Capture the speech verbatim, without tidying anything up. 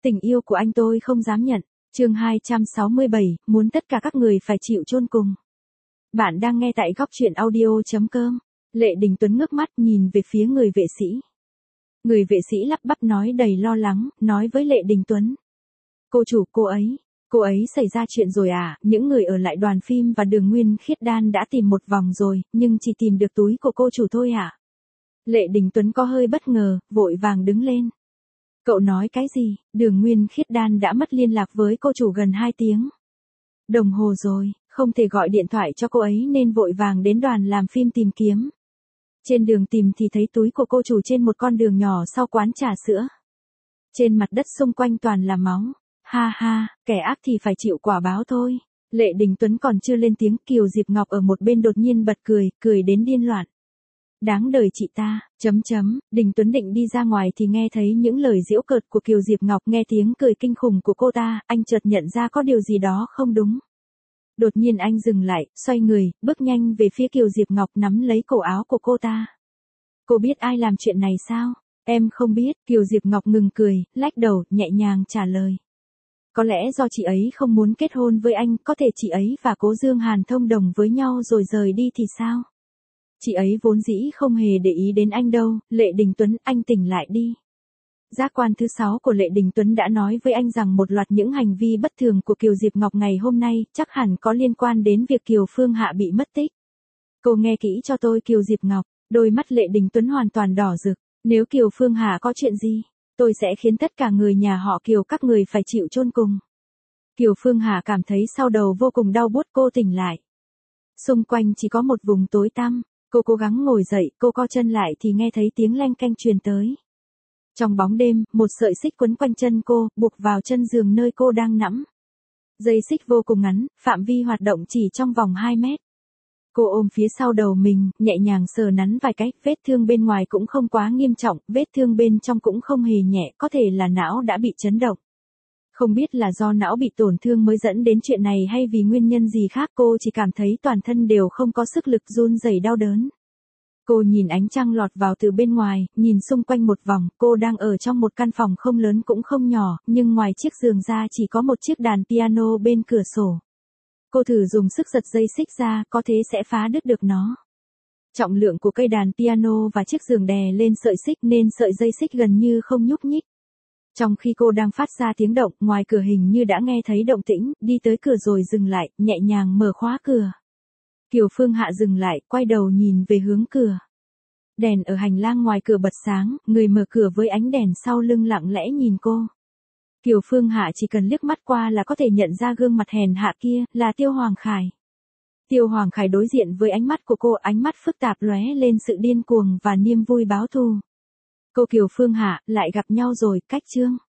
Tình yêu của anh tôi không dám nhận. Chương hai trăm sáu mươi bảy, muốn tất cả các người phải chịu chôn cùng. Bạn đang nghe tại góc truyện audio chấm com. Lệ Đình Tuấn ngước mắt nhìn về phía người vệ sĩ. Người vệ sĩ lắp bắp nói đầy lo lắng, nói với Lệ Đình Tuấn. Cô chủ, cô ấy, cô ấy xảy ra chuyện rồi à? Những người ở lại đoàn phim và Đường Nguyên Khiết Đan đã tìm một vòng rồi, nhưng chỉ tìm được túi của cô chủ thôi à? Lệ Đình Tuấn có hơi bất ngờ, vội vàng đứng lên. Cậu nói cái gì? Đường Nguyên Khiết Đan đã mất liên lạc với cô chủ gần hai tiếng đồng hồ rồi, không thể gọi điện thoại cho cô ấy nên vội vàng đến đoàn làm phim tìm kiếm. Trên đường tìm thì thấy túi của cô chủ trên một con đường nhỏ sau quán trà sữa. Trên mặt đất xung quanh toàn là máu. Ha ha, kẻ ác thì phải chịu quả báo thôi. Lệ Đình Tuấn còn chưa lên tiếng, Kiều Diệp Ngọc ở một bên đột nhiên bật cười, cười đến điên loạn. Đáng đời chị ta, chấm chấm, Đình Tuấn định đi ra ngoài thì nghe thấy những lời giễu cợt của Kiều Diệp Ngọc, nghe tiếng cười kinh khủng của cô ta, anh chợt nhận ra có điều gì đó không đúng. Đột nhiên anh dừng lại, xoay người, bước nhanh về phía Kiều Diệp Ngọc nắm lấy cổ áo của cô ta. Cô biết ai làm chuyện này sao? Em không biết, Kiều Diệp Ngọc ngừng cười, lách đầu, nhẹ nhàng trả lời. Có lẽ do chị ấy không muốn kết hôn với anh, có thể chị ấy và Cố Dương Hàn thông đồng với nhau rồi rời đi thì sao? Chị ấy vốn dĩ không hề để ý đến anh đâu. Lệ Đình Tuấn, anh tỉnh lại đi. Giác quan thứ sáu của Lệ Đình Tuấn đã nói với anh rằng một loạt những hành vi bất thường của Kiều Diệp Ngọc ngày hôm nay chắc hẳn có liên quan đến việc Kiều Phương Hạ bị mất tích. Cô nghe kỹ cho tôi Kiều Diệp Ngọc, đôi mắt Lệ Đình Tuấn hoàn toàn đỏ rực. Nếu Kiều Phương Hạ có chuyện gì, tôi sẽ khiến tất cả người nhà họ Kiều các người phải chịu chôn cùng. Kiều Phương Hạ cảm thấy sau đầu vô cùng đau buốt, cô tỉnh lại. Xung quanh chỉ có một vùng tối tăm. Cô cố gắng ngồi dậy, cô co chân lại thì nghe thấy tiếng leng keng truyền tới. Trong bóng đêm, một sợi xích quấn quanh chân cô, buộc vào chân giường nơi cô đang nằm. Dây xích vô cùng ngắn, phạm vi hoạt động chỉ trong vòng hai mét. Cô ôm phía sau đầu mình, nhẹ nhàng sờ nắn vài cái, vết thương bên ngoài cũng không quá nghiêm trọng, vết thương bên trong cũng không hề nhẹ, có thể là não đã bị chấn động. Không biết là do não bị tổn thương mới dẫn đến chuyện này hay vì nguyên nhân gì khác, cô chỉ cảm thấy toàn thân đều không có sức lực, run rẩy đau đớn. Cô nhìn ánh trăng lọt vào từ bên ngoài, nhìn xung quanh một vòng, cô đang ở trong một căn phòng không lớn cũng không nhỏ, nhưng ngoài chiếc giường ra chỉ có một chiếc đàn piano bên cửa sổ. Cô thử dùng sức giật dây xích ra, có thế sẽ phá đứt được nó. Trọng lượng của cây đàn piano và chiếc giường đè lên sợi xích nên sợi dây xích gần như không nhúc nhích. Trong khi cô đang phát ra tiếng động, ngoài cửa hình như đã nghe thấy động tĩnh, đi tới cửa rồi dừng lại, nhẹ nhàng mở khóa cửa. Kiều Phương Hạ dừng lại, quay đầu nhìn về hướng cửa. Đèn ở hành lang ngoài cửa bật sáng, người mở cửa với ánh đèn sau lưng lặng lẽ nhìn cô. Kiều Phương Hạ chỉ cần liếc mắt qua là có thể nhận ra gương mặt hèn hạ kia, là Tiêu Hoàng Khải. Tiêu Hoàng Khải đối diện với ánh mắt của cô, ánh mắt phức tạp lóe lên sự điên cuồng và niềm vui báo thù. Cô Kiều Phương Hạ, lại gặp nhau rồi, cách chương.